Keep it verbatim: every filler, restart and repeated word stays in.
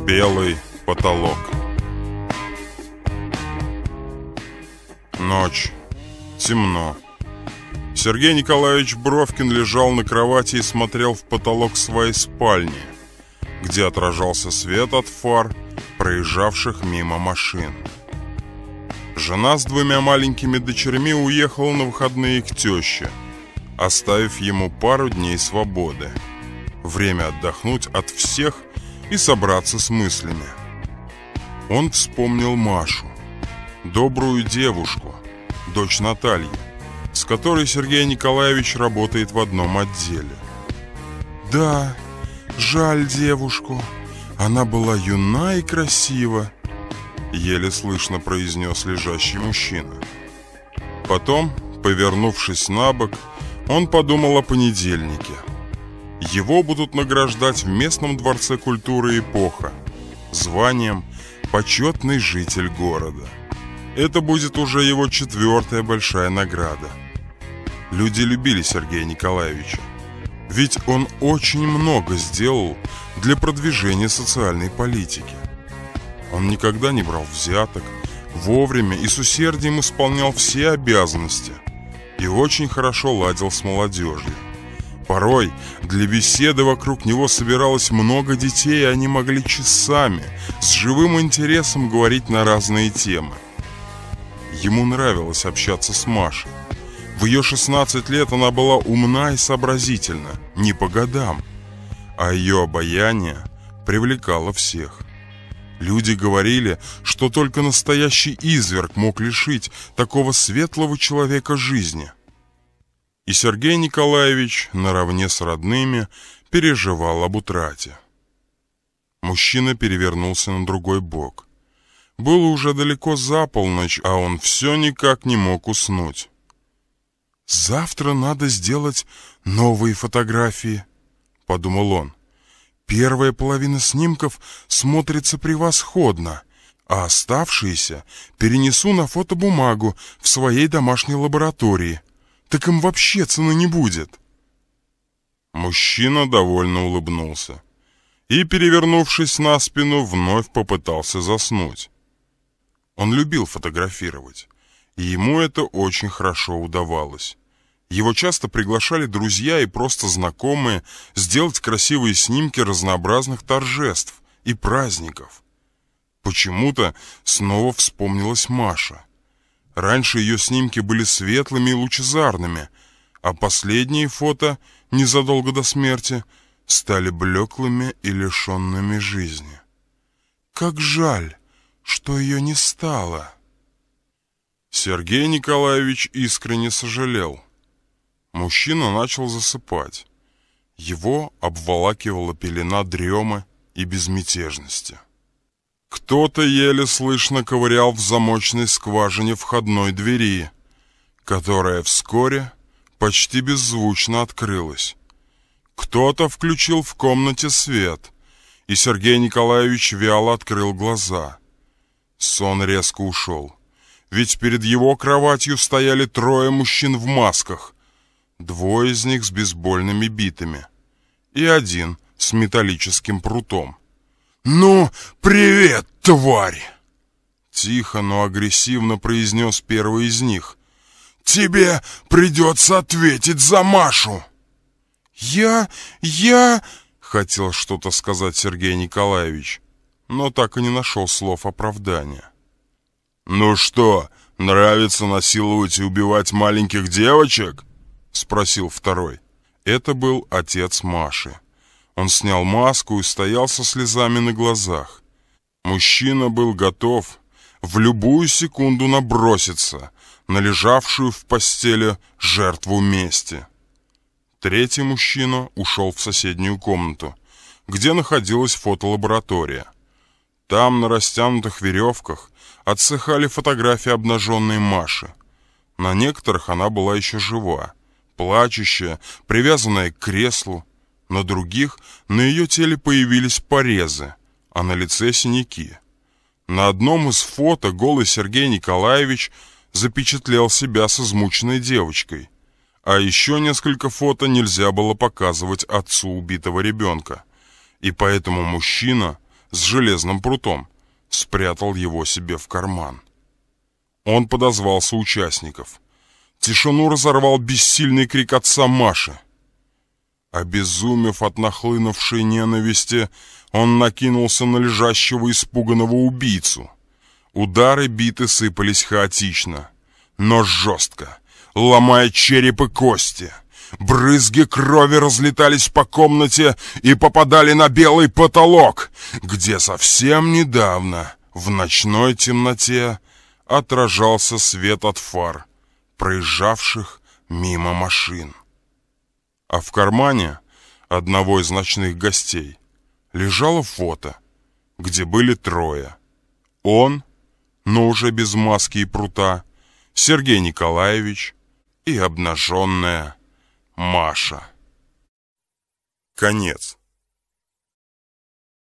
Белый потолок. Ночь. Темно. Сергей Николаевич Бровкин лежал на кровати и смотрел в потолок своей спальни, где отражался свет от фар проезжавших мимо машин. Жена с двумя маленькими дочерьми уехала на выходные к теще, оставив ему пару дней свободы. Время отдохнуть от всех и собраться с мыслями. Он вспомнил Машу, добрую девушку, дочь Натальи, с которой Сергей Николаевич работает в одном отделе. Да, жаль девушку, она была юна и красива, еле слышно произнес лежащий мужчина. Потом, повернувшись на бок, он подумал о понедельнике. Его будут награждать в местном дворце культуры «Эпоха» званием «Почетный житель города». Это будет уже его четвертая большая награда. Люди любили Сергея Николаевича, ведь он очень много сделал для продвижения социальной политики. Он никогда не брал взяток, вовремя и с усердием исполнял все обязанности и очень хорошо ладил с молодежью. Порой для беседы вокруг него собиралось много детей, и они могли часами с живым интересом говорить на разные темы. Ему нравилось общаться с Машей. В ее шестнадцать лет она была умна и сообразительна, не по годам, а ее обаяние привлекало всех. Люди говорили, что только настоящий изверг мог лишить такого светлого человека жизни. И Сергей Николаевич наравне с родными переживал об утрате. Мужчина перевернулся на другой бок. Было уже далеко за полночь, а он все никак не мог уснуть. «Завтра надо сделать новые фотографии», — подумал он. «Первая половина снимков смотрится превосходно, а оставшиеся перенесу на фотобумагу в своей домашней лаборатории. Так им вообще цены не будет». Мужчина довольно улыбнулся и, перевернувшись на спину, вновь попытался заснуть. Он любил фотографировать, и ему это очень хорошо удавалось. Его часто приглашали друзья и просто знакомые сделать красивые снимки разнообразных торжеств и праздников. Почему-то снова вспомнилась Маша. Раньше ее снимки были светлыми и лучезарными, а последние фото, незадолго до смерти, стали блеклыми и лишенными жизни. Как жаль, что ее не стало. Сергей Николаевич искренне сожалел. Мужчина начал засыпать. Его обволакивала пелена дремы и безмятежности. Кто-то еле слышно ковырял в замочной скважине входной двери, которая вскоре почти беззвучно открылась. Кто-то включил в комнате свет, и Сергей Николаевич вяло открыл глаза. Сон резко ушел, ведь перед его кроватью стояли трое мужчин в масках, двое из них с бейсбольными битами и один с металлическим прутом. «Ну, привет, тварь!» Тихо, но агрессивно произнес первый из них. «Тебе придется ответить за Машу!» «Я... я...» — хотел что-то сказать Сергей Николаевич, но так и не нашел слов оправдания. «Ну что, нравится насиловать и убивать маленьких девочек?» — спросил второй. Это был отец Маши. Он снял маску и стоял со слезами на глазах. Мужчина был готов в любую секунду наброситься на лежавшую в постели жертву мести. Третий мужчина ушел в соседнюю комнату, где находилась фотолаборатория. Там на растянутых веревках отсыхали фотографии обнаженной Маши. На некоторых она была еще жива, плачущая, привязанная к креслу. На других на ее теле появились порезы, а на лице синяки. На одном из фото голый Сергей Николаевич запечатлел себя с измученной девочкой, а еще несколько фото нельзя было показывать отцу убитого ребенка, и поэтому мужчина с железным прутом, спрятал его себе в карман. Он подозвал соучастников. Тишину разорвал бессильный крик отца Маши. Обезумев от нахлынувшей ненависти, он накинулся на лежащего испуганного убийцу. Удары биты сыпались хаотично, но жестко, ломая череп и кости. Брызги крови разлетались по комнате и попадали на белый потолок, где совсем недавно в ночной темноте отражался свет от фар проезжавших мимо машин. А в кармане одного из ночных гостей лежало фото, где были трое. Он, но уже без маски и прута, Сергей Николаевич и обнаженная Маша. Конец.